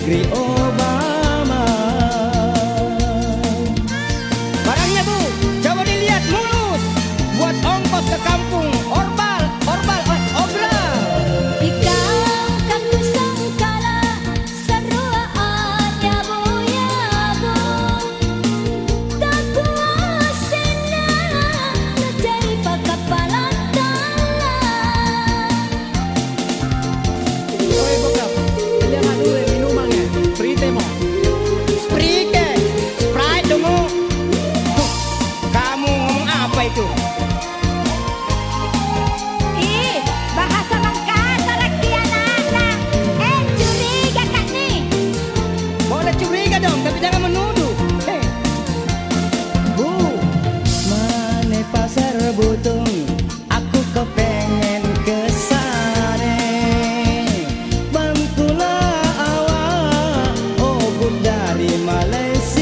negeri Obama. Barangnya Bu, coba dilihat mulus, buat ongkos ke kampung Orbal, Obral. Di kampung Nusantara seruaannya bu, tak kuasina jadi kepala tangan. Oi bokap, jangan dulu minumannya, Sprite mo. Sprite dong. Kamu ngomong apa itu? Ih, bahasa Makassar lagi anak-anak. Curiga kan nih? Boleh curiga dong, tapi jangan menuduh. Bu, mana pasar Butung? Aku kepengen kesana. Bantulah awak, oh Bu dari Malaysia.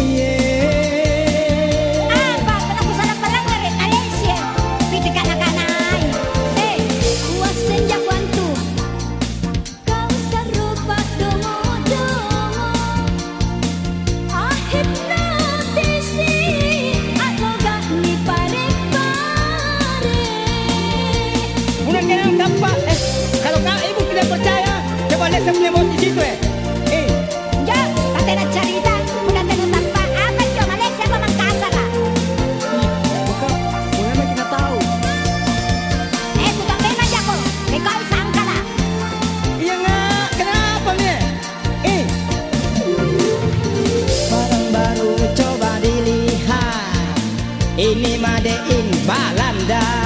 Apa? Kenapa salah pelang dari Malaysia? Pitik anak-anak. Puas senja kuantu. Kau serupa dongo-dongo. Hipnotisi, aku gak ni pare-pare. Bukan kena tampak. Kalau ibu tidak percaya, coba lihat saya punya bos di situ Ya, kata nak cerita, udah tentu tanpa apa ke Malaysia apa Makassar lah. Bokap, bagaimana kita tahu? Tukang main aja kok. Kau sangka lah. Iya nggak? Kenapa nih? Barang baru coba dilihat. Ini made in Balanda.